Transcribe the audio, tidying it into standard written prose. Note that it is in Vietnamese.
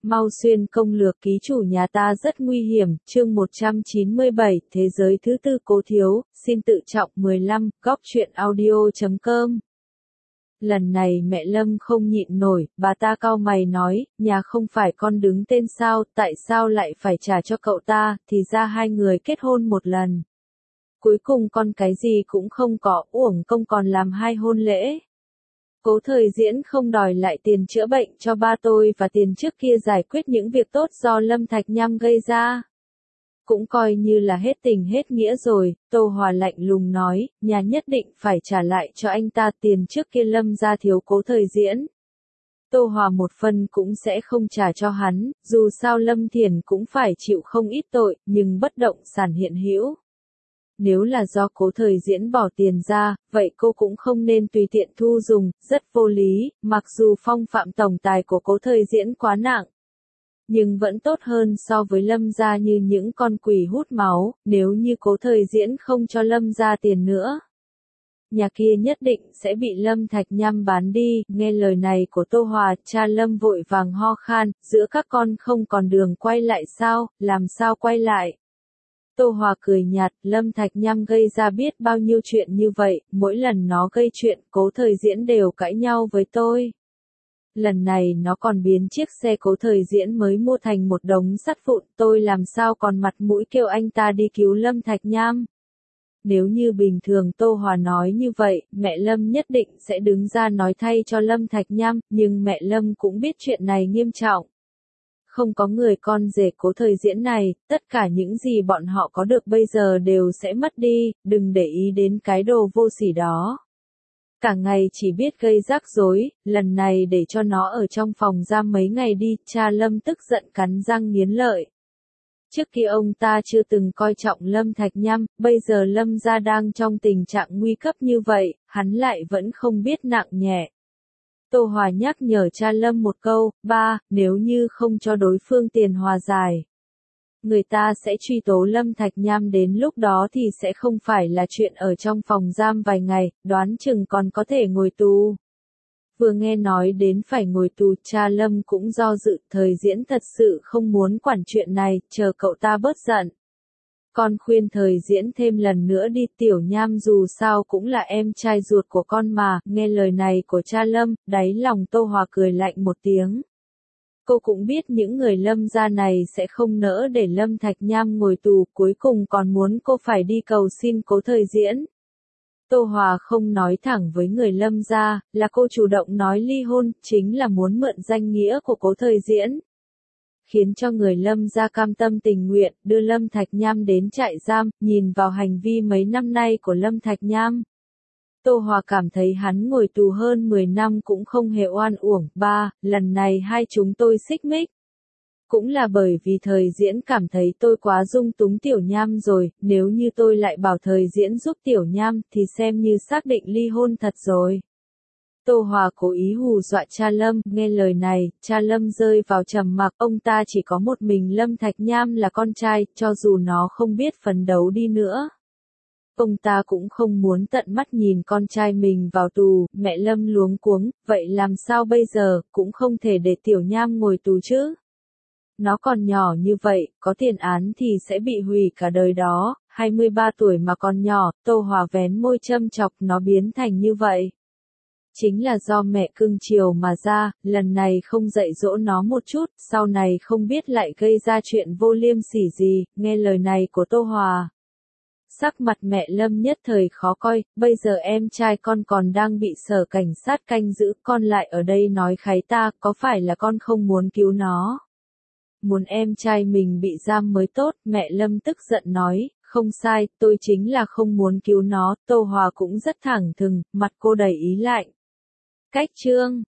Mau xuyên công lược ký chủ nhà ta rất nguy hiểm, chương 197, thế giới thứ tư Cố Thiếu, xin tự trọng 15, góc truyện audio.com. Lần này mẹ Lâm không nhịn nổi, bà ta cau mày nói, nhà không phải con đứng tên sao, tại sao lại phải trả cho cậu ta, thì ra hai người kết hôn một lần. Cuối cùng con cái gì cũng không có, uổng công còn làm hai hôn lễ. Cố Thời Diễn không đòi lại tiền chữa bệnh cho ba tôi và tiền trước kia giải quyết những việc tốt do Lâm Thạch Nham gây ra. Cũng coi như là hết tình hết nghĩa rồi, Tô Hòa lạnh lùng nói, nhà nhất định phải trả lại cho anh ta tiền trước kia Lâm gia thiếu Cố Thời Diễn. Tô Hòa một phần cũng sẽ không trả cho hắn, dù sao Lâm Thiển cũng phải chịu không ít tội, nhưng bất động sản hiện hữu. Nếu là do Cố Thời Diễn bỏ tiền ra, vậy cô cũng không nên tùy tiện thu dùng, rất vô lý, mặc dù phong phạm tổng tài của Cố Thời Diễn quá nặng. Nhưng vẫn tốt hơn so với Lâm gia như những con quỷ hút máu, nếu như Cố Thời Diễn không cho Lâm gia tiền nữa. Nhà kia nhất định sẽ bị Lâm Thạch Nham bán đi, nghe lời này của Tô Hòa, cha Lâm vội vàng ho khan, giữa các con không còn đường quay lại sao, làm sao quay lại. Tô Hòa cười nhạt, Lâm Thạch Nham gây ra biết bao nhiêu chuyện như vậy, mỗi lần nó gây chuyện, Cố Thời Diễn đều cãi nhau với tôi. Lần này nó còn biến chiếc xe Cố Thời Diễn mới mua thành một đống sắt vụn, tôi làm sao còn mặt mũi kêu anh ta đi cứu Lâm Thạch Nham. Nếu như bình thường Tô Hòa nói như vậy, mẹ Lâm nhất định sẽ đứng ra nói thay cho Lâm Thạch Nham, nhưng mẹ Lâm cũng biết chuyện này nghiêm trọng. Không có người con rể Cố Thời Diễn này, tất cả những gì bọn họ có được bây giờ đều sẽ mất đi, đừng để ý đến cái đồ vô sỉ đó. Cả ngày chỉ biết gây rắc rối, lần này để cho nó ở trong phòng giam mấy ngày đi, cha Lâm tức giận cắn răng nghiến lợi. Trước kia ông ta chưa từng coi trọng Lâm Thạch Nham, bây giờ Lâm gia đang trong tình trạng nguy cấp như vậy, hắn lại vẫn không biết nặng nhẹ. Tô Hòa nhắc nhở cha Lâm một câu, ba, nếu như không cho đối phương tiền hòa giải, người ta sẽ truy tố Lâm Thạch Nham, đến lúc đó thì sẽ không phải là chuyện ở trong phòng giam vài ngày, đoán chừng còn có thể ngồi tù. Vừa nghe nói đến phải ngồi tù, cha Lâm cũng do dự, Thời Diễn thật sự không muốn quản chuyện này, chờ cậu ta bớt giận. Con khuyên Thời Diễn thêm lần nữa đi, Tiểu Nham dù sao cũng là em trai ruột của con mà, nghe lời này của cha Lâm, đáy lòng Tô Hòa cười lạnh một tiếng. Cô cũng biết những người Lâm gia này sẽ không nỡ để Lâm Thạch Nham ngồi tù, cuối cùng còn muốn cô phải đi cầu xin Cố Thời Diễn. Tô Hòa không nói thẳng với người Lâm gia, là cô chủ động nói ly hôn, chính là muốn mượn danh nghĩa của Cố Thời Diễn. Khiến cho người Lâm gia cam tâm tình nguyện, đưa Lâm Thạch Nham đến trại giam, nhìn vào hành vi mấy năm nay của Lâm Thạch Nham. Tô Hòa cảm thấy hắn ngồi tù hơn 10 năm cũng không hề oan uổng. Ba, lần này hai chúng tôi xích mích. Cũng là bởi vì Thời Diễn cảm thấy tôi quá dung túng Tiểu Nham rồi, nếu như tôi lại bảo Thời Diễn giúp Tiểu Nham thì xem như xác định ly hôn thật rồi. Tô Hòa cố ý hù dọa cha Lâm, nghe lời này, cha Lâm rơi vào trầm mặc, ông ta chỉ có một mình Lâm Thạch Nham là con trai, cho dù nó không biết phấn đấu đi nữa. Ông ta cũng không muốn tận mắt nhìn con trai mình vào tù, mẹ Lâm luống cuống, vậy làm sao bây giờ, cũng không thể để Tiểu Nham ngồi tù chứ. Nó còn nhỏ như vậy, có tiền án thì sẽ bị hủy cả đời đó, 23 tuổi mà còn nhỏ, Tô Hòa vén môi châm chọc nó biến thành như vậy. Chính là do mẹ cưng chiều mà ra, lần này không dạy dỗ nó một chút, sau này không biết lại gây ra chuyện vô liêm sỉ gì, nghe lời này của Tô Hòa. Sắc mặt mẹ Lâm nhất thời khó coi, bây giờ em trai con còn đang bị sở cảnh sát canh giữ, con lại ở đây nói kháy ta, có phải là con không muốn cứu nó? Muốn em trai mình bị giam mới tốt, mẹ Lâm tức giận nói, không sai, tôi chính là không muốn cứu nó, Tô Hòa cũng rất thẳng thừng, mặt cô đầy ý lạnh. Cách chương